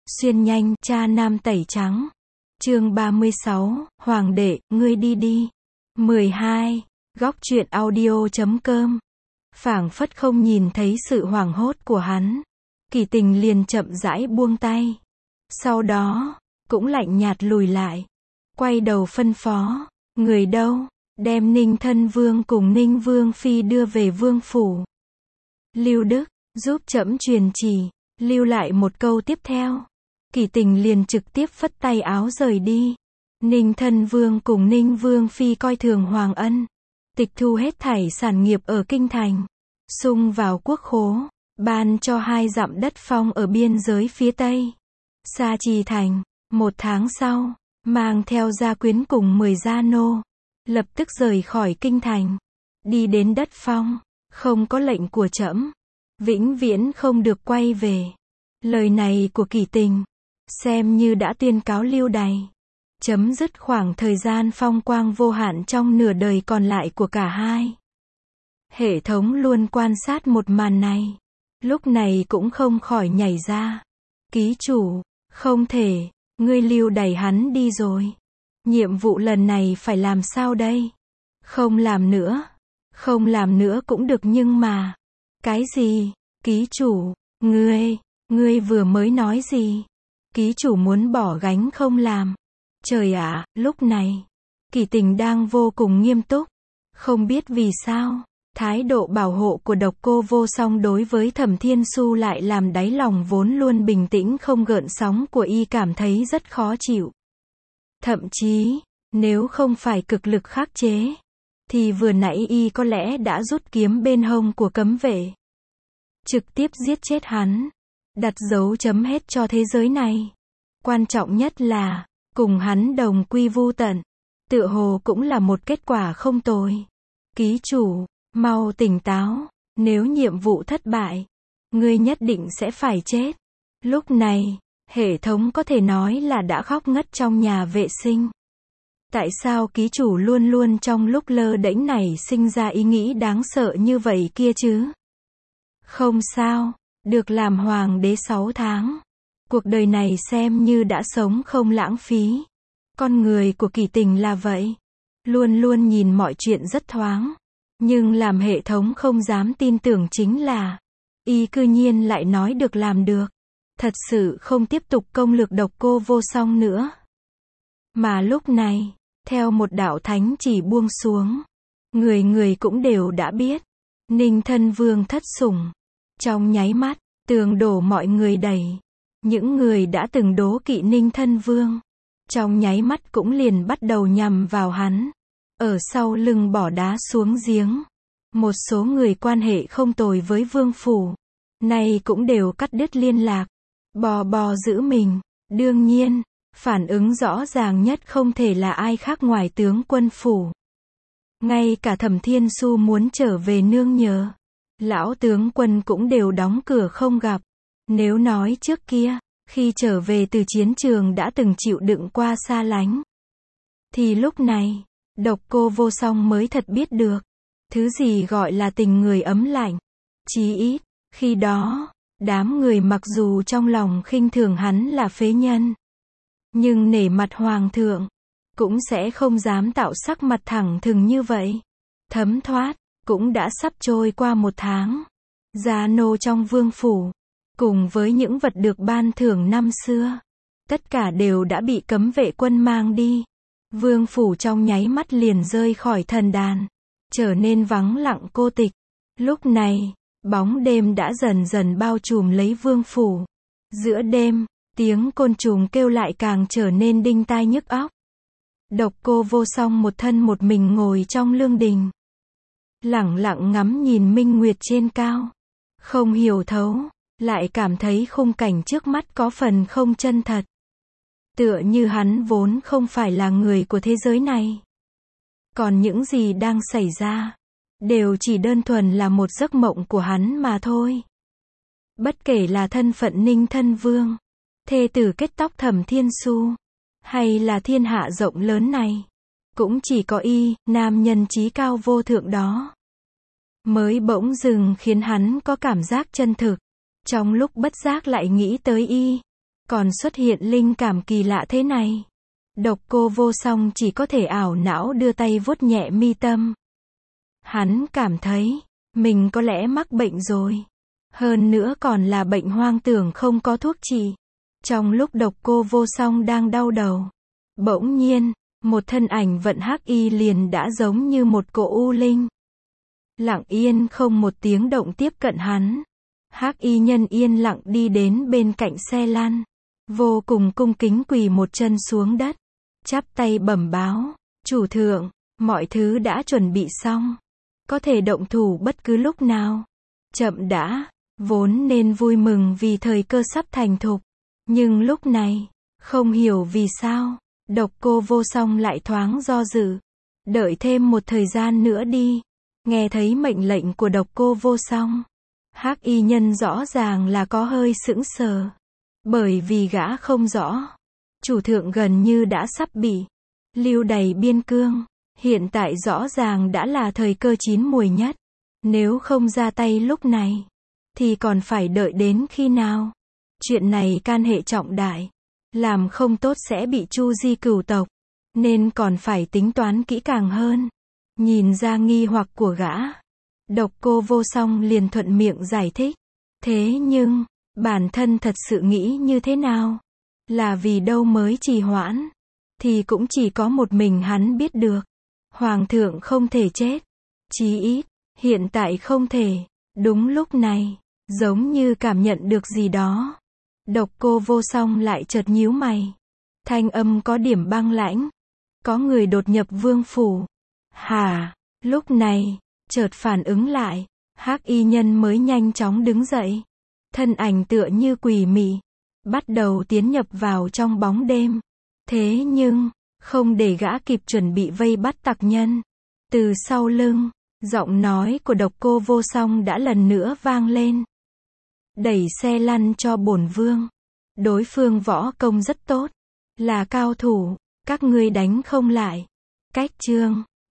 Xuyên nhanh, cha nam tẩy trắng. Chương 36, Hoàng đệ, ngươi đi đi. 12. Góc truyện audio.com. Phảng phất không nhìn thấy sự hoảng hốt của hắn, Kỳ Tình liền chậm rãi buông tay. Sau đó, cũng lạnh nhạt lùi lại. Quay đầu phân phó, người đâu, đem Ninh Thân Vương cùng Ninh Vương Phi đưa về vương phủ. Lưu Đức, giúp trẫm truyền chỉ, lưu lại một câu tiếp theo. Kỳ Tình liền trực tiếp phất tay áo rời đi. Ninh Thân Vương cùng Ninh Vương Phi coi thường Hoàng Ân, tịch thu hết thảy sản nghiệp ở kinh thành, sung vào quốc khố, ban cho 2 dặm đất phong ở biên giới phía tây, Sa Trì thành. 1 tháng sau, mang theo gia quyến cùng 10 gia nô, lập tức rời khỏi kinh thành, đi đến đất phong. Không có lệnh của trẫm, vĩnh viễn không được quay về. Lời này của Kỳ Tình xem như đã tuyên cáo lưu đày, chấm dứt khoảng thời gian phong quang vô hạn trong nửa đời còn lại của cả hai. Hệ thống luôn quan sát một màn này, lúc này cũng không khỏi nhảy ra. Ký chủ, không thể, ngươi lưu đày hắn đi rồi. Nhiệm vụ lần này phải làm sao đây? Không làm nữa. Không làm nữa cũng được nhưng mà. Cái gì? Ký chủ, ngươi vừa mới nói gì? Ký chủ muốn bỏ gánh không làm. Trời ạ, lúc này, Kỳ Tình đang vô cùng nghiêm túc. Không biết vì sao, thái độ bảo hộ của Độc Cô Vô Song đối với Thẩm Thiên Su lại làm đáy lòng vốn luôn bình tĩnh không gợn sóng của y cảm thấy rất khó chịu. Thậm chí, nếu không phải cực lực khắc chế, thì vừa nãy y có lẽ đã rút kiếm bên hông của cấm vệ, trực tiếp giết chết hắn, đặt dấu chấm hết cho thế giới này. Quan trọng nhất là, cùng hắn đồng quy vu tận, tựa hồ cũng là một kết quả không tồi. Ký chủ, mau tỉnh táo, nếu nhiệm vụ thất bại, ngươi nhất định sẽ phải chết. Lúc này, hệ thống có thể nói là đã khóc ngất trong nhà vệ sinh. Tại sao ký chủ luôn luôn trong lúc lơ đễnh này sinh ra ý nghĩ đáng sợ như vậy kia chứ? Không sao, được làm hoàng đế 6 tháng. Cuộc đời này xem như đã sống không lãng phí. Con người của Kỳ Tình là vậy. Luôn luôn nhìn mọi chuyện rất thoáng. Nhưng làm hệ thống không dám tin tưởng chính là, y cư nhiên lại nói được làm được. Thật sự không tiếp tục công lược Độc Cô Vô Song nữa. Mà lúc này, theo một đạo thánh chỉ buông xuống, người cũng đều đã biết. Ninh Thân Vương thất sủng. Trong nháy mắt, tường đổ mọi người đẩy. Những người đã từng đố kỵ Ninh Thân Vương, trong nháy mắt cũng liền bắt đầu nhằm vào hắn. Ở sau lưng bỏ đá xuống giếng. Một số người quan hệ không tồi với vương phủ, nay cũng đều cắt đứt liên lạc. Bò giữ mình. Đương nhiên, phản ứng rõ ràng nhất không thể là ai khác ngoài tướng quân phủ. Ngay cả Thẩm Thiên Su muốn trở về nương nhờ, lão tướng quân cũng đều đóng cửa không gặp. Nếu nói trước kia, khi trở về từ chiến trường đã từng chịu đựng qua xa lánh, thì lúc này, Độc Cô Vô Song mới thật biết được, thứ gì gọi là tình người ấm lạnh. Chí ít, khi đó, đám người mặc dù trong lòng khinh thường hắn là phế nhân, nhưng nể mặt hoàng thượng, cũng sẽ không dám tạo sắc mặt thẳng thừng như vậy. Thấm thoát, cũng đã sắp trôi qua 1 tháng. Gia nô trong vương phủ, cùng với những vật được ban thưởng năm xưa, tất cả đều đã bị cấm vệ quân mang đi. Vương phủ trong nháy mắt liền rơi khỏi thần đàn, trở nên vắng lặng cô tịch. Lúc này, bóng đêm đã dần dần bao trùm lấy vương phủ. Giữa đêm, tiếng côn trùng kêu lại càng trở nên đinh tai nhức óc. Độc Cô Vô Song một thân một mình ngồi trong lương đình, lẳng lặng ngắm nhìn minh nguyệt trên cao. Không hiểu thấu, lại cảm thấy khung cảnh trước mắt có phần không chân thật. Tựa như hắn vốn không phải là người của thế giới này. Còn những gì đang xảy ra, đều chỉ đơn thuần là một giấc mộng của hắn mà thôi. Bất kể là thân phận Ninh Thân Vương, thê tử kết tóc Thẩm Thiên Su, hay là thiên hạ rộng lớn này, cũng chỉ có y, nam nhân chí cao vô thượng đó, mới bỗng dừng khiến hắn có cảm giác chân thực. Trong lúc bất giác lại nghĩ tới y, còn xuất hiện linh cảm kỳ lạ thế này. Độc Cô Vô Song chỉ có thể ảo não đưa tay vuốt nhẹ mi tâm. Hắn cảm thấy, mình có lẽ mắc bệnh rồi. Hơn nữa còn là bệnh hoang tưởng không có thuốc trị. Trong lúc Độc Cô Vô Song đang đau đầu, bỗng nhiên, một thân ảnh vận hắc y liền đã giống như một cỗ u linh. Lặng yên không một tiếng động tiếp cận hắn. Hắc y nhân yên lặng đi đến bên cạnh xe lăn. Vô cùng cung kính quỳ một chân xuống đất. Chắp tay bẩm báo, chủ thượng, mọi thứ đã chuẩn bị xong. Có thể động thủ bất cứ lúc nào. Chậm đã, vốn nên vui mừng vì thời cơ sắp thành thục. Nhưng lúc này, không hiểu vì sao, Độc Cô Vô Song lại thoáng do dự. Đợi thêm một thời gian nữa đi. Nghe thấy mệnh lệnh của Độc Cô Vô Song, hắc y nhân rõ ràng là có hơi sững sờ. Bởi vì gã không rõ, chủ thượng gần như đã sắp bị lưu đày biên cương. Hiện tại rõ ràng đã là thời cơ chín muồi nhất. Nếu không ra tay lúc này, thì còn phải đợi đến khi nào? Chuyện này can hệ trọng đại. Làm không tốt sẽ bị chu di cửu tộc. Nên còn phải tính toán kỹ càng hơn. Nhìn ra nghi hoặc của gã, Độc Cô Vô Song liền thuận miệng giải thích. Thế nhưng, bản thân thật sự nghĩ như thế nào? Là vì đâu mới trì hoãn? Thì cũng chỉ có một mình hắn biết được. Hoàng thượng không thể chết. Chí ít, hiện tại không thể. Đúng lúc này, giống như cảm nhận được gì đó. Độc Cô Vô Song lại chợt nhíu mày. Thanh âm có điểm băng lãnh. Có người đột nhập vương phủ. Hả? Lúc này, chợt phản ứng lại, hắc y nhân mới nhanh chóng đứng dậy. Thân ảnh tựa như quỷ mị, bắt đầu tiến nhập vào trong bóng đêm. Thế nhưng, không để gã kịp chuẩn bị vây bắt tặc nhân. Từ sau lưng, giọng nói của Độc Cô Vô Song đã lần nữa vang lên. Đẩy xe lăn cho bổn vương. Đối phương võ công rất tốt, là cao thủ, các ngươi đánh không lại. Cách chương